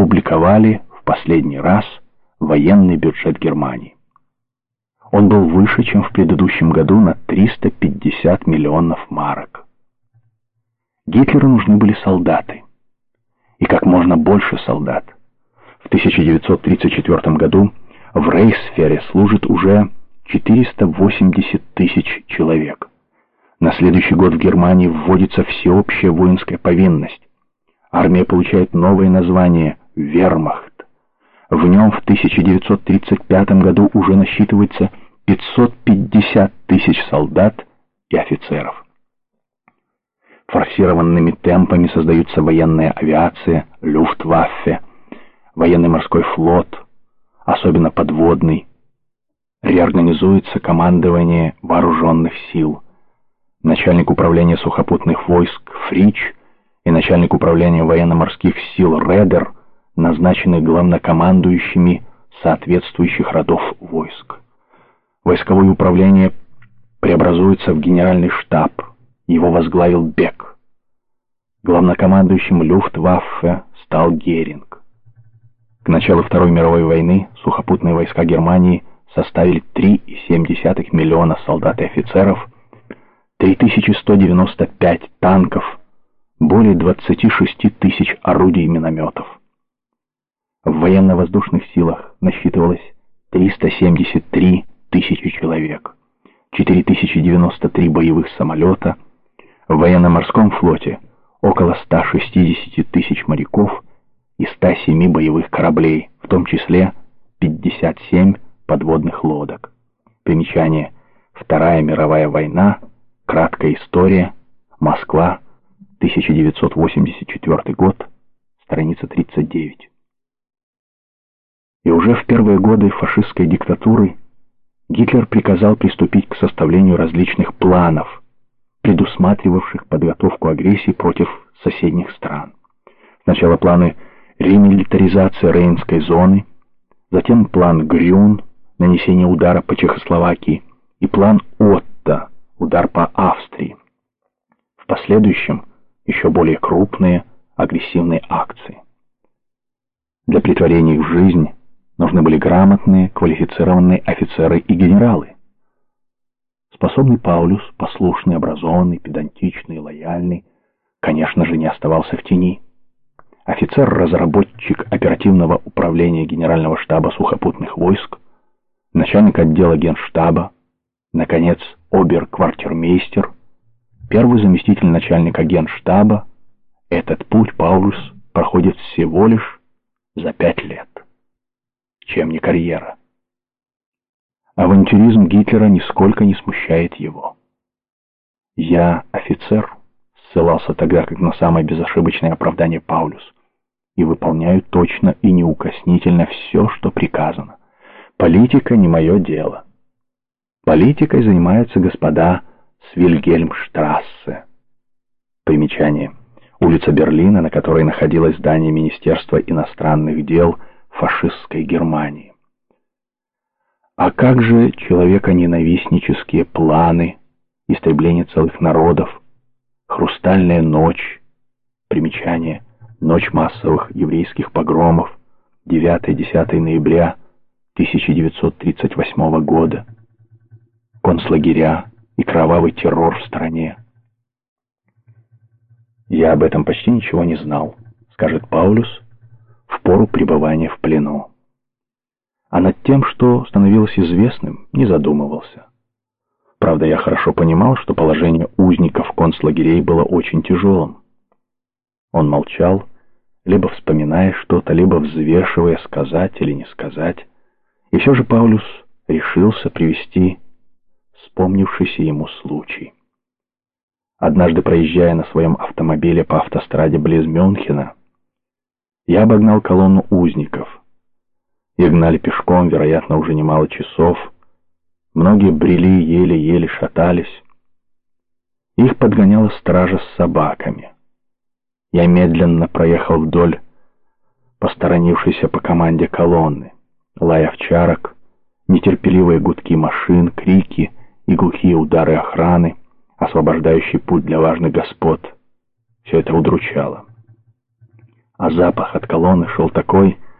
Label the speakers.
Speaker 1: опубликовали в последний раз военный бюджет Германии. Он был выше, чем в предыдущем году, на 350 миллионов марок. Гитлеру нужны были солдаты. И как можно больше солдат. В 1934 году в Рейхсфере служит уже 480 тысяч человек. На следующий год в Германии вводится всеобщая воинская повинность. Армия получает новое название «Вермахт». В нем в 1935 году уже насчитывается 550 тысяч солдат и офицеров. Форсированными темпами создаются военная авиация, Люфтваффе, военный морской флот, особенно подводный. Реорганизуется командование вооруженных сил. Начальник управления сухопутных войск Фрич и начальник управления военно-морских сил Редер назначены главнокомандующими соответствующих родов войск. Войсковое управление преобразуется в генеральный штаб. Его возглавил Бек. Главнокомандующим Люфтваффе стал Геринг. К началу Второй мировой войны сухопутные войска Германии составили 3,7 миллиона солдат и офицеров, 3195 танков, более 26 тысяч орудий и минометов. В военно-воздушных силах насчитывалось 373 тысячи человек, 4093 боевых самолета, в военно-морском флоте около 160 тысяч моряков и 107 боевых кораблей, в том числе 57 подводных лодок. Примечание: Вторая мировая война, краткая история, Москва, 1984 год, страница 39. И уже в первые годы фашистской диктатуры Гитлер приказал приступить к составлению различных планов, предусматривавших подготовку агрессии против соседних стран. Сначала планы ремилитаризации Рейнской зоны, затем план Грюн, нанесение удара по Чехословакии, и план Отто, удар по Австрии. В последующем еще более крупные агрессивные акции. Для претворения их в жизнь нужны были грамотные, квалифицированные офицеры и генералы. Способный Паулюс, послушный, образованный, педантичный, лояльный, конечно же, не оставался в тени. Офицер-разработчик оперативного управления Генерального штаба сухопутных войск, начальник отдела Генштаба, наконец, обер-квартирмейстер, первый заместитель начальника Генштаба, этот путь Паулюс проходит всего лишь за 5 лет. Чем не карьера? Авантюризм Гитлера нисколько не смущает его. «Я офицер», — ссылался тогда как на самое безошибочное оправдание Паулюс, «и выполняю точно и неукоснительно все, что приказано. Политика не мое дело. Политикой занимаются господа с Вильгельмштрассе». Примечание: улица Берлина, на которой находилось здание Министерства иностранных дел фашистской Германии. А как же человеконенавистнические планы, истребление целых народов, хрустальная ночь, примечание: ночь массовых еврейских погромов, 9-10 ноября 1938 года, концлагеря и кровавый террор в стране. «Я об этом почти ничего не знал», — скажет Паулюс в пору пребывания в плену. А над тем, что становилось известным, не задумывался. Правда, я хорошо понимал, что положение узников концлагерей было очень тяжелым. Он молчал, либо вспоминая что-то, либо взвешивая, сказать или не сказать. И все же Паулюс решился привести вспомнившийся ему случай. Однажды, проезжая на своем автомобиле по автостраде близ Мюнхена, я обогнал колонну узников. Их гнали пешком, вероятно, уже немало часов. Многие брели, еле-еле шатались. Их подгоняла стража с собаками. Я медленно проехал вдоль посторонившейся по команде колонны. Лай овчарок, нетерпеливые гудки машин, крики и глухие удары охраны, освобождающий путь для важных господ. Все это удручало. а запах от колонны шел такой,